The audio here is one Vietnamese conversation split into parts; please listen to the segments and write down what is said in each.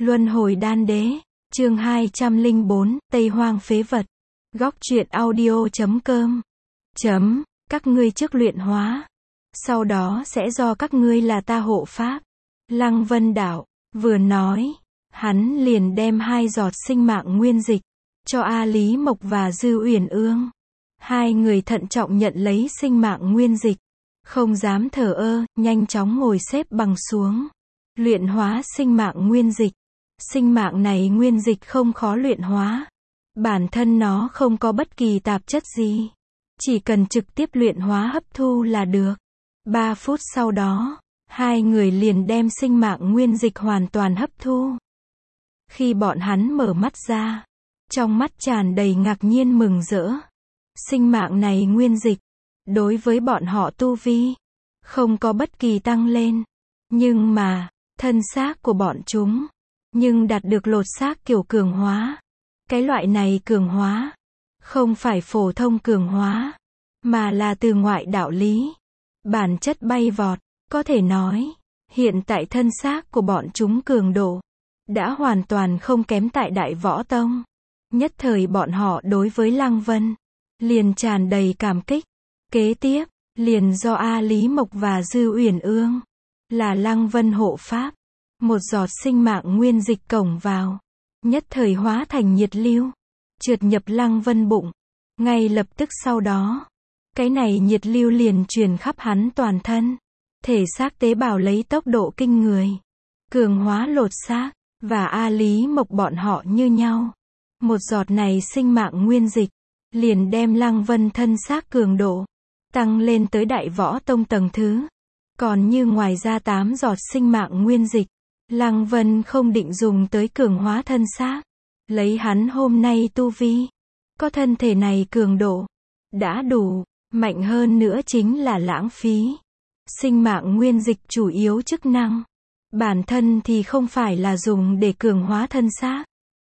Luân hồi đan đế, chương 204, Tây Hoang phế vật. Góc truyện audio.com. Các ngươi trước luyện hóa. Sau đó sẽ do các ngươi là ta hộ pháp. Lăng Vân Đạo, vừa nói, hắn liền đem 2 giọt sinh mạng nguyên dịch, cho A Lý Mộc và Dư Uyển Ương. 2 người thận trọng nhận lấy sinh mạng nguyên dịch. Không dám thờ ơ, nhanh chóng ngồi xếp bằng xuống. Luyện hóa sinh mạng nguyên dịch. Sinh mạng này nguyên dịch không khó luyện hóa. Bản thân nó không có bất kỳ tạp chất gì. Chỉ cần trực tiếp luyện hóa hấp thu là được. 3 phút sau đó, 2 người liền đem sinh mạng nguyên dịch hoàn toàn hấp thu. Khi bọn hắn mở mắt ra, trong mắt tràn đầy ngạc nhiên mừng rỡ. Sinh mạng này nguyên dịch, đối với bọn họ tu vi, không có bất kỳ tăng lên. Nhưng mà, thân xác của bọn chúng, nhưng đạt được lột xác kiểu cường hóa. Cái loại này cường hóa, không phải phổ thông cường hóa, mà là từ ngoại đạo lý. Bản chất bay vọt, có thể nói, hiện tại thân xác của bọn chúng cường độ, đã hoàn toàn không kém tại Đại Võ Tông. Nhất thời bọn họ đối với Lăng Vân, liền tràn đầy cảm kích. Kế tiếp, liền do A Lý Mộc và Dư Uyển Ương, là Lăng Vân hộ pháp. 1 giọt sinh mạng nguyên dịch cổng vào, nhất thời hóa thành nhiệt lưu, trượt nhập Lăng Vân bụng. Ngay lập tức sau đó, cái này nhiệt lưu liền truyền khắp hắn toàn thân. Thể xác tế bào lấy tốc độ kinh người, cường hóa lột xác, và A Lý Mộc bọn họ như nhau. 1 giọt này sinh mạng nguyên dịch, liền đem Lăng Vân thân xác cường độ, tăng lên tới Đại Võ Tông tầng thứ. Còn như ngoài ra 8 giọt sinh mạng nguyên dịch, Lăng Vân không định dùng tới cường hóa thân xác. Lấy hắn hôm nay tu vi, có thân thể này cường độ, đã đủ, mạnh hơn nữa chính là lãng phí. Sinh mạng nguyên dịch chủ yếu chức năng, bản thân thì không phải là dùng để cường hóa thân xác.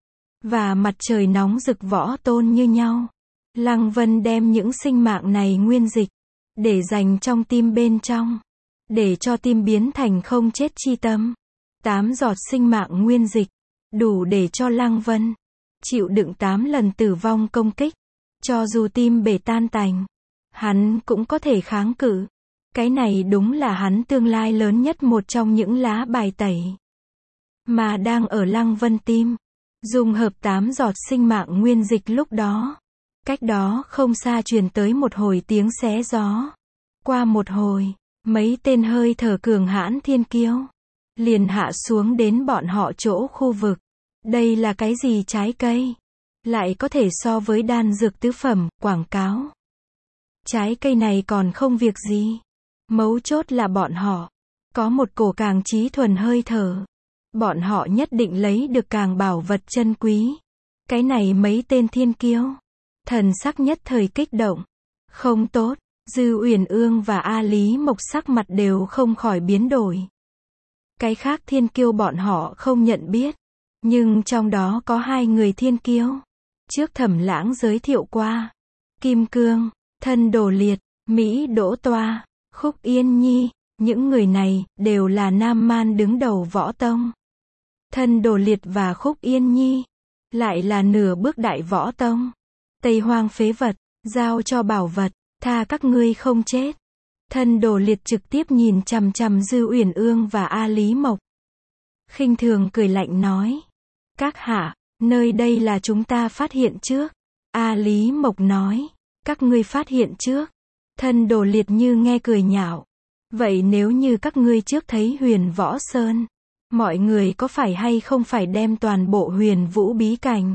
Và mặt trời nóng rực võ tôn như nhau. Lăng Vân đem những sinh mạng này nguyên dịch, để dành trong tim bên trong, để cho tim biến thành không chết chi tâm. 8 giọt sinh mạng nguyên dịch, đủ để cho Lăng Vân chịu đựng 8 lần tử vong công kích. Cho dù tim bể tan tành, hắn cũng có thể kháng cự. Cái này đúng là hắn tương lai lớn nhất một trong những lá bài tẩy. Mà đang ở Lăng Vân tim, dùng hợp 8 giọt sinh mạng nguyên dịch lúc đó. Cách đó không xa truyền tới một hồi tiếng xé gió. Qua một hồi, mấy tên hơi thở cường hãn thiên kiêu liền hạ xuống đến bọn họ chỗ khu vực. Đây là cái gì trái cây? Lại có thể so với đan dược tứ phẩm, quảng cáo. Trái cây này còn không việc gì. Mấu chốt là bọn họ có một cổ càng trí thuần hơi thở. Bọn họ nhất định lấy được càng bảo vật chân quý. Cái này mấy tên thiên kiêu, thần sắc nhất thời kích động. Không tốt, Dư Uyển Ương và A Lý Mộc sắc mặt đều không khỏi biến đổi. Cái khác thiên kiêu bọn họ không nhận biết, nhưng trong đó có 2 người thiên kiêu. Trước Thẩm Lãng giới thiệu qua. Kim Cương, Thân Đồ Liệt, Mỹ Đỗ Toa, Khúc Yên Nhi, những người này đều là Nam Man đứng đầu võ tông. Thân Đồ Liệt và Khúc Yên Nhi lại là nửa bước Đại Võ Tông. Tây Hoang phế vật, giao cho bảo vật, tha các ngươi không chết. Thân Đồ Liệt trực tiếp nhìn chằm chằm Dư Uyển Ương và A Lý Mộc. Khinh thường cười lạnh nói. Các hạ, nơi đây là chúng ta phát hiện trước. A Lý Mộc nói. Các ngươi phát hiện trước. Thân Đồ Liệt như nghe cười nhạo. Vậy nếu như các ngươi trước thấy Huyền Võ Sơn, mọi người có phải hay không phải đem toàn bộ Huyền Vũ bí cảnh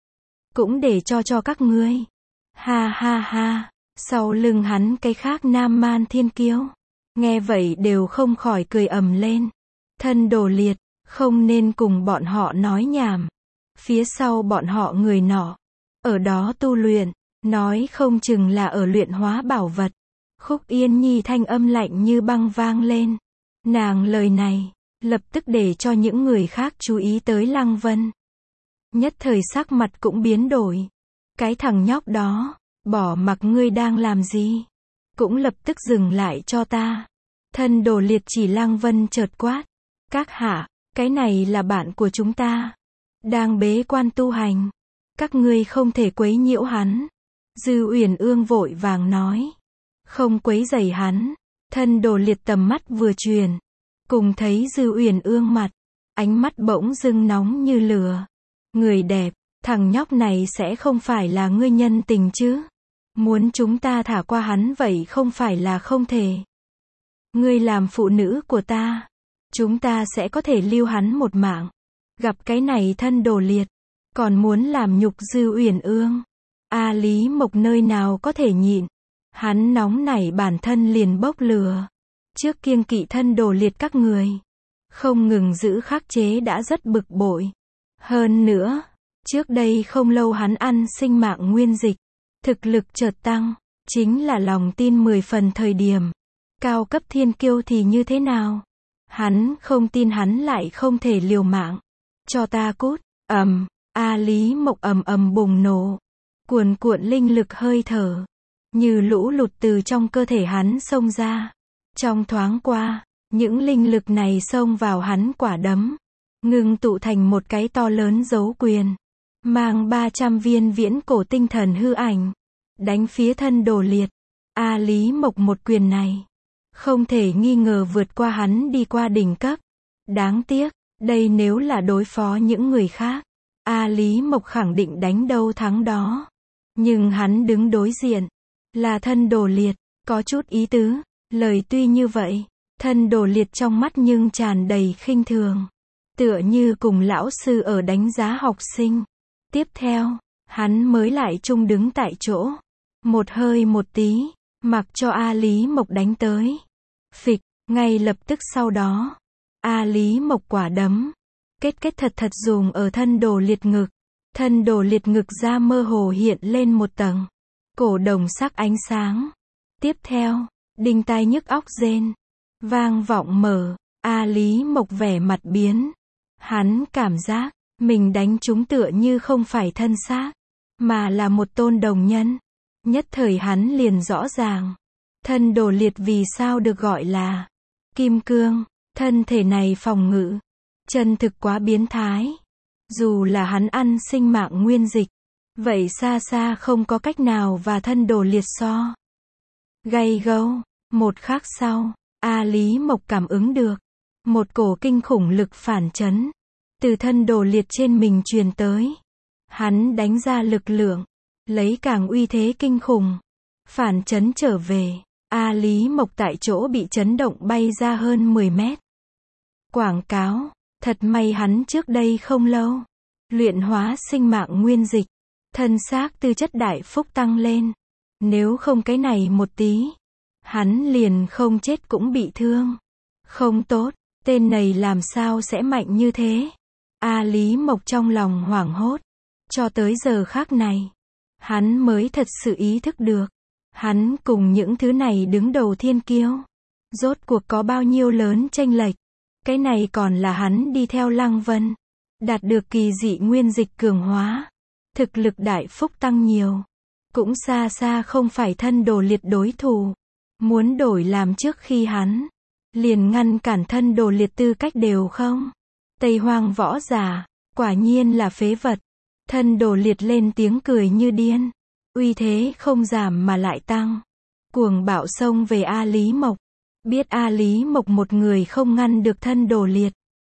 cũng để cho các ngươi? Ha ha ha. Sau lưng hắn cái khác Nam Man thiên kiêu, nghe vậy đều không khỏi cười ầm lên. Thân Đồ Liệt, không nên cùng bọn họ nói nhảm. Phía sau bọn họ người nọ, ở đó tu luyện, nói không chừng là ở luyện hóa bảo vật. Khúc Yên Nhi thanh âm lạnh như băng vang lên. Nàng lời này, lập tức để cho những người khác chú ý tới Lăng Vân. Nhất thời sắc mặt cũng biến đổi. Cái thằng nhóc đó, bỏ mặc ngươi đang làm gì, cũng lập tức dừng lại cho ta. Thân Đồ Liệt chỉ Lăng Vân chợt quát. Các hạ, Cái này là bạn của chúng ta. Đang bế quan tu hành. Các ngươi không thể quấy nhiễu hắn. Dư Uyển Ương vội vàng nói. Không quấy rầy hắn. Thân Đồ Liệt tầm mắt vừa chuyển. Cùng thấy Dư Uyển Ương mặt. Ánh mắt bỗng dưng nóng như lửa. Người đẹp, thằng nhóc này sẽ không phải là ngươi nhân tình chứ? Muốn chúng ta thả qua hắn vậy không phải là không thể. Ngươi làm phụ nữ của ta. Chúng ta sẽ có thể lưu hắn một mạng. Gặp cái này Thân Đồ Liệt. Còn muốn làm nhục Dư Uyển Ương. A Lý Mộc nơi nào có thể nhịn. Hắn nóng nảy bản thân liền bốc lửa. Trước kiêng kỵ Thân Đồ Liệt các người. Không ngừng giữ khắc chế đã rất bực bội. Hơn nữa, trước đây không lâu hắn ăn sinh mạng nguyên dịch. Thực lực chợt tăng. Chính là lòng tin 10 phần thời điểm. Cao cấp thiên kiêu thì như thế nào? Hắn không tin hắn lại không thể liều mạng. Cho ta cút. A Lý Mộc ầm ầm bùng nổ. Cuồn cuộn linh lực hơi thở. Như lũ lụt từ trong cơ thể hắn xông ra. Trong thoáng qua, những linh lực này xông vào hắn quả đấm. Ngưng tụ thành một cái to lớn dấu quyền. Mang 300 viên viễn cổ tinh thần hư ảnh. Đánh phía Thân Đồ Liệt. A Lý Mộc một quyền này. Không thể nghi ngờ vượt qua hắn đi qua đỉnh cấp. Đáng tiếc, đây nếu là đối phó những người khác. A Lý Mộc khẳng định đánh đâu thắng đó. Nhưng hắn đứng đối diện. Là Thân Đồ Liệt. Có chút ý tứ. Lời tuy như vậy. Thân Đồ Liệt trong mắt nhưng tràn đầy khinh thường. Tựa như cùng lão sư ở đánh giá học sinh. Tiếp theo, hắn mới lại chung đứng tại chỗ. Một hơi một tí. Mặc cho A Lý Mộc đánh tới. Phịch, ngay lập tức sau đó. A Lý Mộc quả đấm. Kết thật dùng ở Thân Đồ Liệt ngực. Thân Đồ Liệt ngực ra mơ hồ hiện lên một tầng. Cổ đồng sắc ánh sáng. Tiếp theo, đinh tai nhức óc rên. Vang vọng mở. A Lý Mộc vẻ mặt biến. Hắn cảm giác, mình đánh chúng tựa như không phải thân xác. Mà là một tôn đồng nhân. Nhất thời hắn liền rõ ràng. Thân Đồ Liệt vì sao được gọi là Kim Cương. Thân thể này phòng ngự. Chân thực quá biến thái. Dù là hắn ăn sinh mạng nguyên dịch. Vậy xa xa không có cách nào và Thân Đồ Liệt so. Gay gâu. Một khắc sau, A Lý Mộc cảm ứng được. Một cổ kinh khủng lực phản chấn. Từ Thân Đồ Liệt trên mình truyền tới. Hắn đánh ra lực lượng. Lấy càng uy thế kinh khủng. Phản chấn trở về. A Lý Mộc tại chỗ bị chấn động bay ra hơn 10 mét. Quảng cáo. Thật may hắn trước đây không lâu. Luyện hóa sinh mạng nguyên dịch. Thân xác tư chất đại phúc tăng lên. Nếu không cái này một tí. Hắn liền không chết cũng bị thương. Không tốt. Tên này làm sao sẽ mạnh như thế? A Lý Mộc trong lòng hoảng hốt. Cho tới giờ khác này. Hắn mới thật sự ý thức được. Hắn cùng những thứ này đứng đầu thiên kiêu. Rốt cuộc có bao nhiêu lớn chênh lệch. Cái này còn là hắn đi theo Lăng Vân. Đạt được kỳ dị nguyên dịch cường hóa. Thực lực đại phúc tăng nhiều. Cũng xa xa không phải Thân Đồ Liệt đối thủ. Muốn đổi làm trước khi hắn. Liền ngăn cản Thân Đồ Liệt tư cách đều không. Tây Hoang võ giả. Quả nhiên là phế vật. Thân Đồ Liệt lên tiếng cười như điên. Uy thế không giảm mà lại tăng. Cuồng bạo xông về A Lý Mộc. Biết A Lý Mộc một người không ngăn được Thân Đồ Liệt.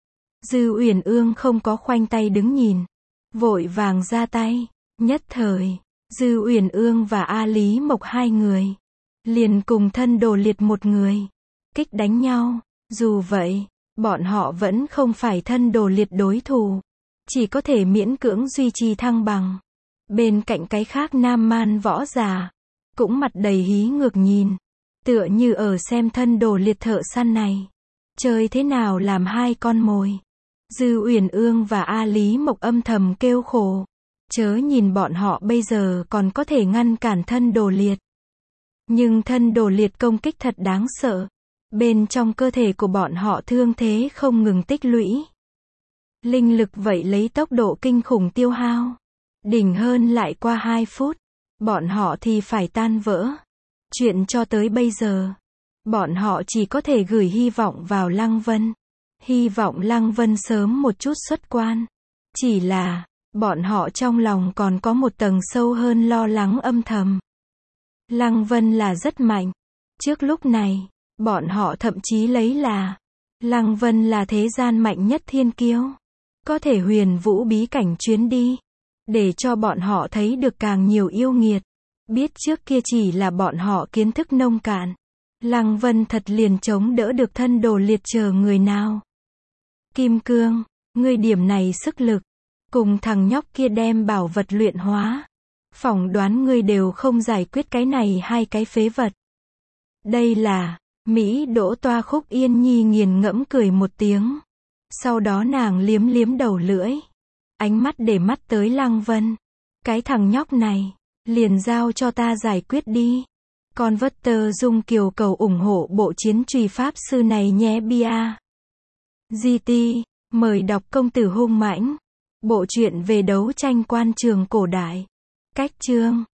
Dư Uyển Ương không có khoanh tay đứng nhìn. Vội vàng ra tay. Nhất thời, Dư Uyển Ương và A Lý Mộc hai người. Liền cùng Thân Đồ Liệt một người. Kích đánh nhau. Dù vậy, bọn họ vẫn không phải Thân Đồ Liệt đối thủ. Chỉ có thể miễn cưỡng duy trì thăng bằng. Bên cạnh cái khác nam man võ giả. Cũng mặt đầy hí ngược nhìn. Tựa như ở xem Thân Đồ Liệt thợ săn này. Chơi thế nào làm hai con mồi. Dư Uyển Ương và A Lý Mộc âm thầm kêu khổ. Chớ nhìn bọn họ bây giờ còn có thể ngăn cản Thân Đồ Liệt. Nhưng Thân Đồ Liệt công kích thật đáng sợ. Bên trong cơ thể của bọn họ thương thế không ngừng tích lũy. Linh lực vậy lấy tốc độ kinh khủng tiêu hao. Đỉnh hơn lại qua 2 phút. Bọn họ thì phải tan vỡ. Chuyện cho tới bây giờ. Bọn họ chỉ có thể gửi hy vọng vào Lăng Vân. hy vọng Lăng Vân sớm một chút xuất quan. Chỉ là, bọn họ trong lòng còn có một tầng sâu hơn lo lắng âm thầm. Lăng Vân là rất mạnh. Trước lúc này, bọn họ thậm chí lấy là Lăng Vân là thế gian mạnh nhất thiên kiêu. Có thể huyền vũ bí cảnh chuyến đi. Để cho bọn họ thấy được càng nhiều yêu nghiệt. Biết trước kia chỉ là bọn họ kiến thức nông cạn. Lăng Vân thật liền chống đỡ được thân đồ liệt chờ người nào. Kim Cương, ngươi điểm này sức lực. Cùng thằng nhóc kia đem bảo vật luyện hóa. Phỏng đoán ngươi đều không giải quyết cái này hai cái phế vật. Đây là, Mỹ Đỗ Toa Khúc Yên Nhi nghiền ngẫm cười một tiếng. Sau đó nàng liếm liếm đầu lưỡi. Ánh mắt để mắt tới Lăng Vân. Cái thằng nhóc này, liền giao cho ta giải quyết đi. Con vất tơ dung kiều cầu ủng hộ bộ chiến truy pháp sư này nhé bia. GT, mời đọc Công tử hung mãnh. Bộ truyện về đấu tranh quan trường cổ đại. Cách chương